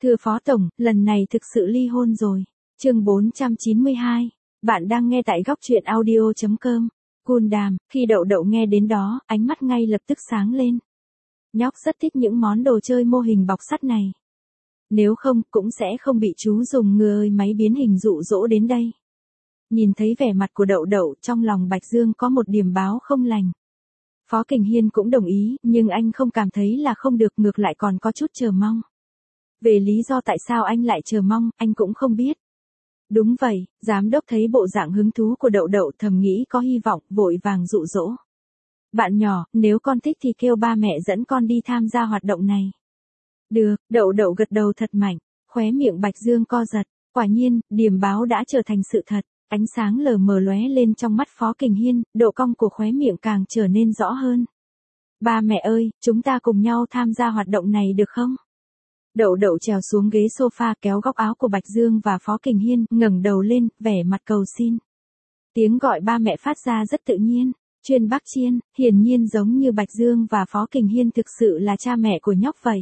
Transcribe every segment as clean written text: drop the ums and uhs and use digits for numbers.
Thưa Phó Tổng, lần này thực sự ly hôn rồi. Chương 492. Bạn đang nghe tại góc truyện audio.com. Cun Đàm, khi Đậu Đậu nghe đến đó, ánh mắt ngay lập tức sáng lên. Nhóc rất thích những món đồ chơi mô hình bọc sắt này. Nếu không, cũng sẽ không bị chú dùng người máy biến hình dụ dỗ đến đây. Nhìn thấy vẻ mặt của Đậu Đậu, trong lòng Bạch Dương có một điểm báo không lành. Phó Kình Hiên cũng đồng ý, nhưng anh không cảm thấy là không được, ngược lại còn có chút chờ mong. Về lý do tại sao anh lại chờ mong, anh cũng không biết. Đúng vậy, giám đốc thấy bộ dạng hứng thú của Đậu Đậu thầm nghĩ có hy vọng, vội vàng dụ dỗ. Bạn nhỏ, nếu con thích thì kêu ba mẹ dẫn con đi tham gia hoạt động này. Được, Đậu Đậu gật đầu thật mạnh, khóe miệng Bạch Dương co giật. Quả nhiên, điểm báo đã trở thành sự thật, ánh sáng lờ mờ lóe lên trong mắt Phó Kình Hiên, độ cong của khóe miệng càng trở nên rõ hơn. Ba mẹ ơi, chúng ta cùng nhau tham gia hoạt động này được không? Đậu Đậu trèo xuống ghế sofa, kéo góc áo của Bạch Dương và Phó Kình Hiên, ngẩng đầu lên, vẻ mặt cầu xin. Tiếng gọi ba mẹ phát ra rất tự nhiên, chuyên Bắc Chiên, hiển nhiên giống như Bạch Dương và Phó Kình Hiên thực sự là cha mẹ của nhóc vậy.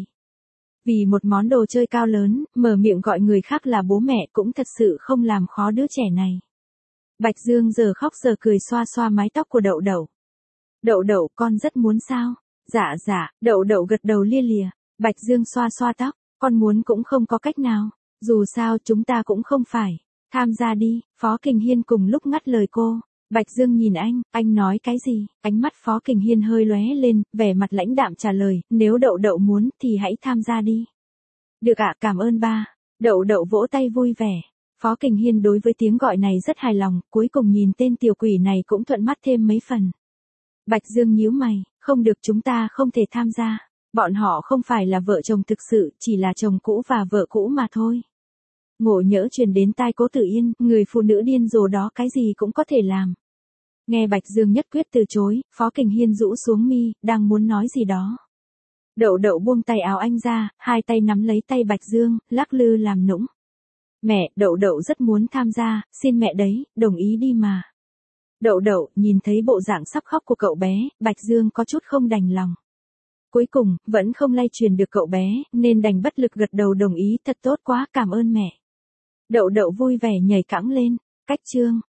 Vì một món đồ chơi cao lớn, mở miệng gọi người khác là bố mẹ cũng thật sự không làm khó đứa trẻ này. Bạch Dương giờ khóc giờ cười xoa xoa mái tóc của Đậu Đậu. Đậu Đậu, con rất muốn sao? Dạ, Đậu Đậu gật đầu lia lịa. Bạch Dương xoa xoa tóc, con muốn cũng không có cách nào, dù sao chúng ta cũng không phải. Tham gia đi, Phó Kình Hiên cùng lúc ngắt lời cô. Bạch Dương nhìn anh nói cái gì? Ánh mắt Phó Kình Hiên hơi lóe lên, vẻ mặt lãnh đạm trả lời, nếu Đậu Đậu muốn thì hãy tham gia đi. Được ạ, cảm ơn ba. Đậu Đậu vỗ tay vui vẻ. Phó Kình Hiên đối với tiếng gọi này rất hài lòng, cuối cùng nhìn tên tiểu quỷ này cũng thuận mắt thêm mấy phần. Bạch Dương nhíu mày, không được, chúng ta không thể tham gia. Bọn họ không phải là vợ chồng thực sự, chỉ là chồng cũ và vợ cũ mà thôi. Ngộ nhỡ truyền đến tai Cố Tử Yên, người phụ nữ điên rồ đó cái gì cũng có thể làm. Nghe Bạch Dương nhất quyết từ chối, Phó Kình Hiên rũ xuống mi, đang muốn nói gì đó. Đậu Đậu buông tay áo anh ra, hai tay nắm lấy tay Bạch Dương, lắc lư làm nũng. Mẹ, Đậu Đậu rất muốn tham gia, xin mẹ đấy, đồng ý đi mà. Đậu Đậu, nhìn thấy bộ dạng sắp khóc của cậu bé, Bạch Dương có chút không đành lòng. Cuối cùng, vẫn không lay truyền được cậu bé, nên đành bất lực gật đầu đồng ý, thật tốt quá, cảm ơn mẹ. Đậu Đậu vui vẻ nhảy cẫng lên, cách chương.